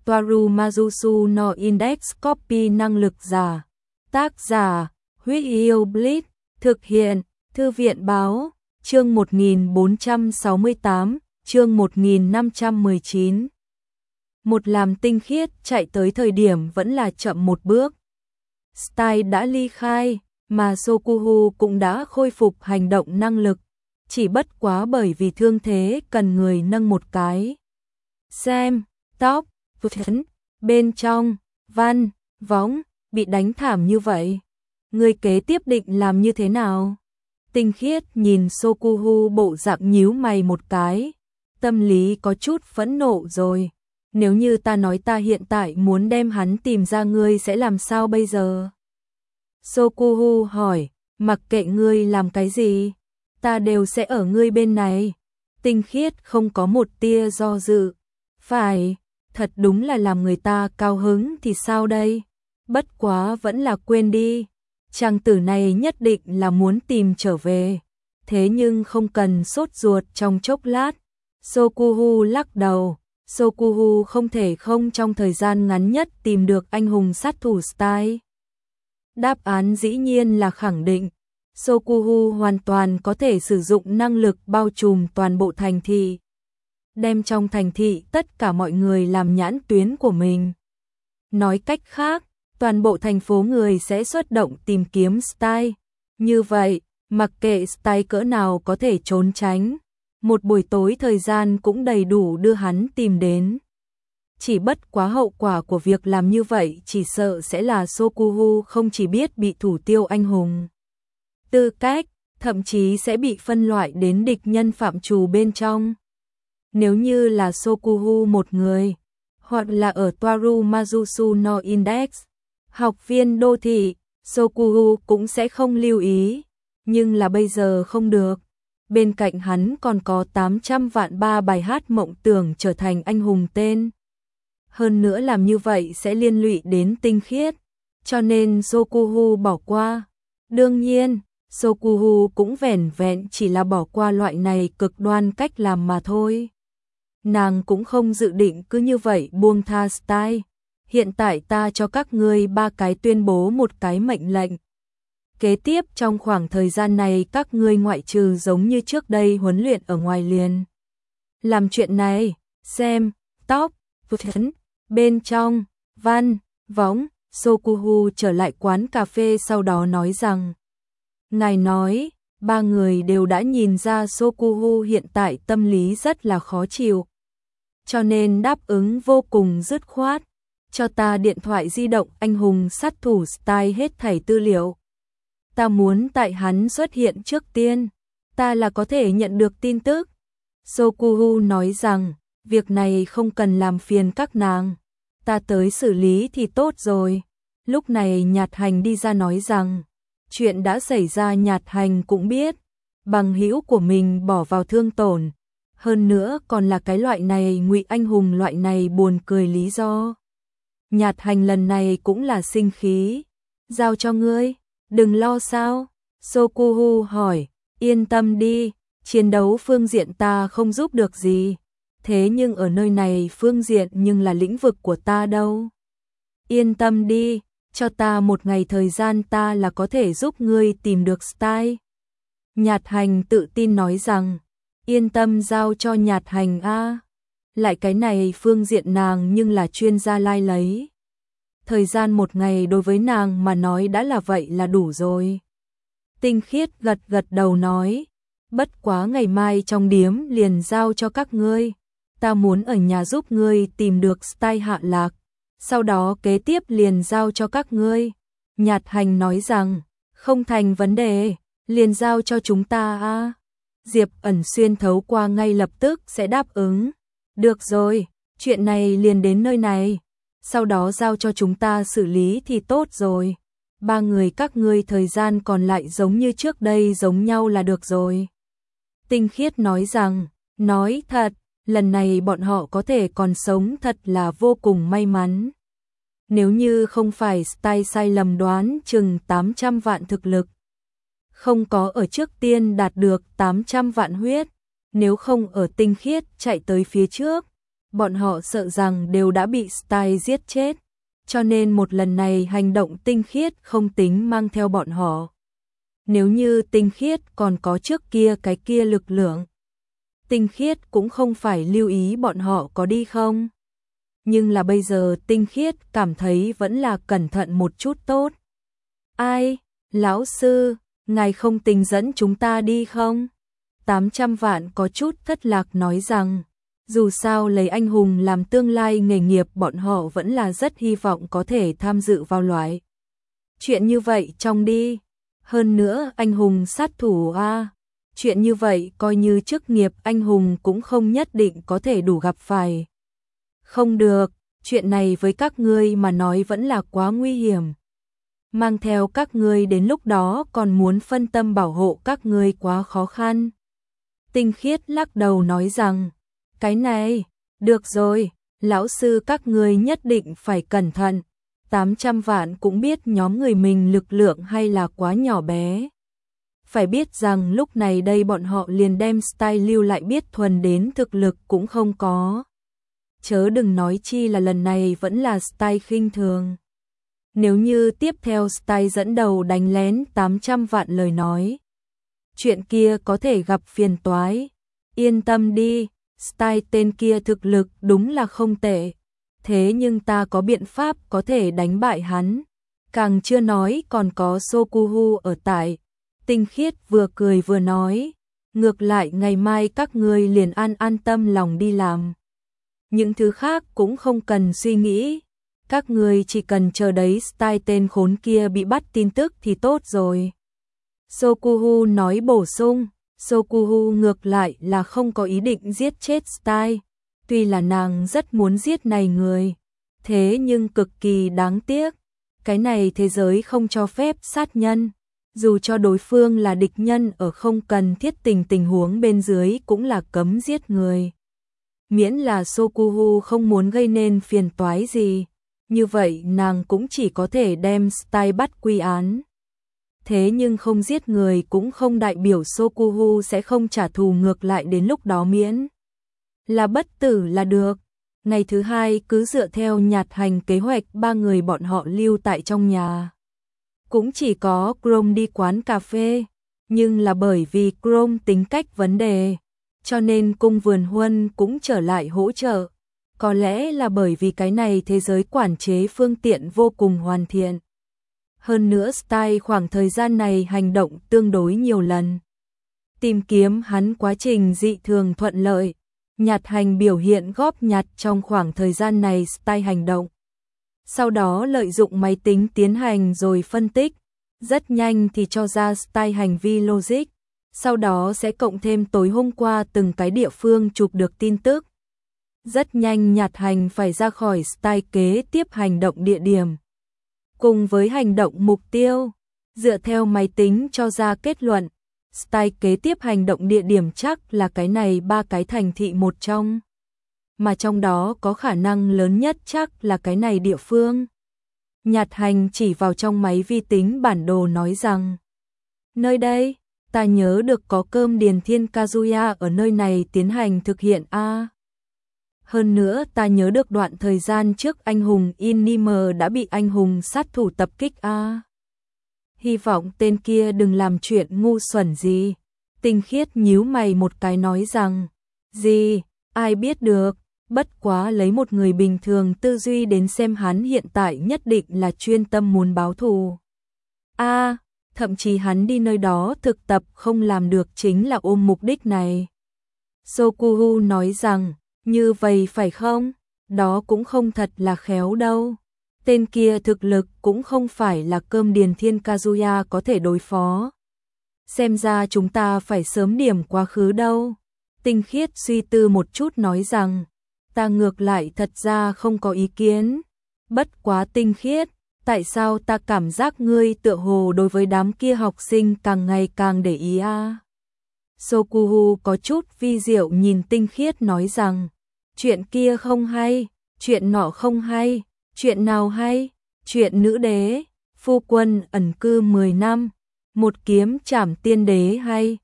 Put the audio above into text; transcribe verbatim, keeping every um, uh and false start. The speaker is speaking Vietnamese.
Toaru Majusu no Index Copy năng lực giả. Tác giả, Huyết Yêu Blitz, thực hiện, Thư viện báo, chương một nghìn bốn trăm sáu mươi tám, chương một nghìn năm trăm mười chín. Một làm tinh khiết chạy tới thời điểm vẫn là chậm một bước. Style đã ly khai, mà Sokuhu cũng đã khôi phục hành động năng lực, chỉ bất quá bởi vì thương thế cần người nâng một cái. Xem, tóc, phấn, bên trong, văn, võng, bị đánh thảm như vậy. Người kế tiếp định làm như thế nào? Tinh khiết nhìn Sokuhu bộ dạng nhíu mày một cái, tâm lý có chút phẫn nộ rồi. Nếu như ta nói ta hiện tại muốn đem hắn tìm ra ngươi sẽ làm sao bây giờ? Sokuhu hỏi, mặc kệ ngươi làm cái gì, ta đều sẽ ở ngươi bên này. Tinh khiết không có một tia do dự. Phải, thật đúng là làm người ta cao hứng thì sao đây? Bất quá vẫn là quên đi. Chàng tử này nhất định là muốn tìm trở về. Thế nhưng không cần sốt ruột trong chốc lát. Sokuhu lắc đầu. Sokuhu không thể không trong thời gian ngắn nhất tìm được anh hùng sát thủ Style. Đáp án dĩ nhiên là khẳng định. Sokuhu hoàn toàn có thể sử dụng năng lực bao trùm toàn bộ thành thị. Đem trong thành thị tất cả mọi người làm nhãn tuyến của mình. Nói cách khác, toàn bộ thành phố người sẽ xuất động tìm kiếm Style. Như vậy, mặc kệ Style cỡ nào có thể trốn tránh, một buổi tối thời gian cũng đầy đủ đưa hắn tìm đến. Chỉ bất quá hậu quả của việc làm như vậy chỉ sợ sẽ là Sokuhu không chỉ biết bị thủ tiêu anh hùng tư cách, thậm chí sẽ bị phân loại đến địch nhân phạm trù bên trong. Nếu như là Sokuhu một người, hoặc là ở Toaru Majusu no Index, học viên đô thị, Sokuhu cũng sẽ không lưu ý. Nhưng là bây giờ không được. Bên cạnh hắn còn có tám trăm vạn ba bài hát mộng tưởng trở thành anh hùng tên. Hơn nữa làm như vậy sẽ liên lụy đến tinh khiết. Cho nên Sokuhu bỏ qua. Đương nhiên, Sokuhu cũng vẻn vẹn chỉ là bỏ qua loại này cực đoan cách làm mà thôi. Nàng cũng không dự định cứ như vậy buông tha Style. Hiện tại ta cho các ngươi ba cái tuyên bố một cái mệnh lệnh. Kế tiếp trong khoảng thời gian này các ngươi ngoại trừ giống như trước đây huấn luyện ở ngoài liền. Làm chuyện này, xem, tóc, phấn, bên trong, văn, võng, Sokuhu trở lại quán cà phê sau đó nói rằng. Ngài nói, ba người đều đã nhìn ra Sokuhu hiện tại tâm lý rất là khó chịu. Cho nên đáp ứng vô cùng dứt khoát. Cho ta điện thoại di động anh hùng sát thủ Style hết thảy tư liệu. Ta muốn tại hắn xuất hiện trước tiên, ta là có thể nhận được tin tức. Sokuhu nói rằng, việc này không cần làm phiền các nàng, ta tới xử lý thì tốt rồi. Lúc này Nhạt Hành đi ra nói rằng, chuyện đã xảy ra Nhạt Hành cũng biết, bằng hữu của mình bỏ vào thương tổn, hơn nữa còn là cái loại này ngụy anh hùng loại này buồn cười lý do. Nhạt Hành lần này cũng là sinh khí, giao cho ngươi. Đừng lo sao? Sokuhu hỏi, yên tâm đi, chiến đấu phương diện ta không giúp được gì, thế nhưng ở nơi này phương diện nhưng là lĩnh vực của ta đâu. Yên tâm đi, cho ta một ngày thời gian ta là có thể giúp ngươi tìm được Style. Nhạt Hành tự tin nói rằng, yên tâm giao cho Nhạt Hành a. Lại cái này phương diện nàng nhưng là chuyên gia lai lấy. Thời gian một ngày đối với nàng mà nói đã là vậy là đủ rồi. Tinh khiết gật gật đầu nói, bất quá ngày mai trong điếm liền giao cho các ngươi. Ta muốn ở nhà giúp ngươi tìm được Style hạ lạc, sau đó kế tiếp liền giao cho các ngươi. Nhạt Hành nói rằng, không thành vấn đề, liền giao cho chúng ta a. Diệp Ẩn xuyên thấu qua ngay lập tức sẽ đáp ứng. Được rồi, chuyện này liền đến nơi này. Sau đó giao cho chúng ta xử lý thì tốt rồi. Ba người các ngươi thời gian còn lại giống như trước đây giống nhau là được rồi. Tinh khiết nói rằng, nói thật, lần này bọn họ có thể còn sống thật là vô cùng may mắn. Nếu như không phải Style sai lầm đoán chừng tám trăm vạn thực lực, không có ở trước tiên đạt được tám trăm vạn huyết, nếu không ở tinh khiết chạy tới phía trước, bọn họ sợ rằng đều đã bị Style giết chết, cho nên một lần này hành động tinh khiết không tính mang theo bọn họ. Nếu như tinh khiết còn có trước kia cái kia lực lượng, tinh khiết cũng không phải lưu ý bọn họ có đi không. Nhưng là bây giờ tinh khiết cảm thấy vẫn là cẩn thận một chút tốt. Ai, lão sư, ngài không tính dẫn chúng ta đi không? tám trăm vạn có chút thất lạc nói rằng, dù sao lấy anh hùng làm tương lai nghề nghiệp bọn họ vẫn là rất hy vọng có thể tham dự vào loại chuyện như vậy trong đi. Hơn nữa anh hùng sát thủ a, chuyện như vậy coi như chức nghiệp anh hùng cũng không nhất định có thể đủ gặp phải. Không được, chuyện này với các ngươi mà nói vẫn là quá nguy hiểm. Mang theo các ngươi đến lúc đó còn muốn phân tâm bảo hộ các ngươi quá khó khăn. Tinh khiết lắc đầu nói rằng, cái này, được rồi, lão sư các ngươi nhất định phải cẩn thận. tám trăm vạn cũng biết nhóm người mình lực lượng hay là quá nhỏ bé. Phải biết rằng lúc này đây bọn họ liền đem Style lưu lại biết thuần đến thực lực cũng không có. Chớ đừng nói chi là lần này vẫn là Style khinh thường. Nếu như tiếp theo Style dẫn đầu đánh lén tám trăm vạn lời nói, chuyện kia có thể gặp phiền toái. Yên tâm đi, Style tên kia thực lực đúng là không tệ. Thế nhưng ta có biện pháp có thể đánh bại hắn. Càng chưa nói còn có Sokuhu ở tại. Tinh khiết vừa cười vừa nói, ngược lại ngày mai các ngươi liền an an tâm lòng đi làm. Những thứ khác cũng không cần suy nghĩ. Các ngươi chỉ cần chờ đấy Style tên khốn kia bị bắt tin tức thì tốt rồi. Sokuhu nói bổ sung, Sokuhu ngược lại là không có ý định giết chết Style. Tuy là nàng rất muốn giết này người, thế nhưng cực kỳ đáng tiếc. Cái này thế giới không cho phép sát nhân. Dù cho đối phương là địch nhân ở không cần thiết tình tình huống bên dưới cũng là cấm giết người. Miễn là Sokuhu không muốn gây nên phiền toái gì, như vậy nàng cũng chỉ có thể đem Style bắt quy án. Thế nhưng không giết người cũng không đại biểu Sokuhu sẽ không trả thù, ngược lại đến lúc đó miễn là bất tử là được. Ngày thứ hai cứ dựa theo nhạt hành kế hoạch ba người bọn họ lưu tại trong nhà. Cũng chỉ có Chrome đi quán cà phê, nhưng là bởi vì Chrome tính cách vấn đề, cho nên cung vườn huân cũng trở lại hỗ trợ. Có lẽ là bởi vì cái này thế giới quản chế phương tiện vô cùng hoàn thiện. Hơn nữa Style khoảng thời gian này hành động tương đối nhiều lần. Tìm kiếm hắn quá trình dị thường thuận lợi. Nhạt hành biểu hiện góp nhặt trong khoảng thời gian này Style hành động. Sau đó lợi dụng máy tính tiến hành rồi phân tích. Rất nhanh thì cho ra Style hành vi logic. Sau đó sẽ cộng thêm tối hôm qua từng cái địa phương chụp được tin tức. Rất nhanh nhạt hành phải ra khỏi Style kế tiếp hành động địa điểm. Cùng với hành động mục tiêu, dựa theo máy tính cho ra kết luận, Style kế tiếp hành động địa điểm chắc là cái này ba cái thành thị một trong. Mà trong đó có khả năng lớn nhất chắc là cái này địa phương. Nhạt hành chỉ vào trong máy vi tính bản đồ nói rằng, nơi đây, ta nhớ được có cơm Điền Thiên Kazuya ở nơi này tiến hành thực hiện a. Hơn nữa ta nhớ được đoạn thời gian trước anh hùng Inime đã bị anh hùng sát thủ tập kích a. Hy vọng tên kia đừng làm chuyện ngu xuẩn gì. Tinh khiết nhíu mày một cái nói rằng, gì, ai biết được, bất quá lấy một người bình thường tư duy đến xem hắn hiện tại nhất định là chuyên tâm muốn báo thù. A, thậm chí hắn đi nơi đó thực tập không làm được chính là ôm mục đích này. Sokuhu nói rằng, như vậy phải không? Đó cũng không thật là khéo đâu. Tên kia thực lực cũng không phải là cơm Điền Thiên Kazuya có thể đối phó. Xem ra chúng ta phải sớm điểm quá khứ đâu. Tinh khiết suy tư một chút nói rằng, ta ngược lại thật ra không có ý kiến. Bất quá tinh khiết, tại sao ta cảm giác ngươi tựa hồ đối với đám kia học sinh càng ngày càng để ý a? À? Sokuhu có chút vi diệu nhìn tinh khiết nói rằng, chuyện kia không hay, chuyện nọ không hay, chuyện nào hay, chuyện nữ đế, phu quân ẩn cư mười năm, một kiếm trảm tiên đế hay,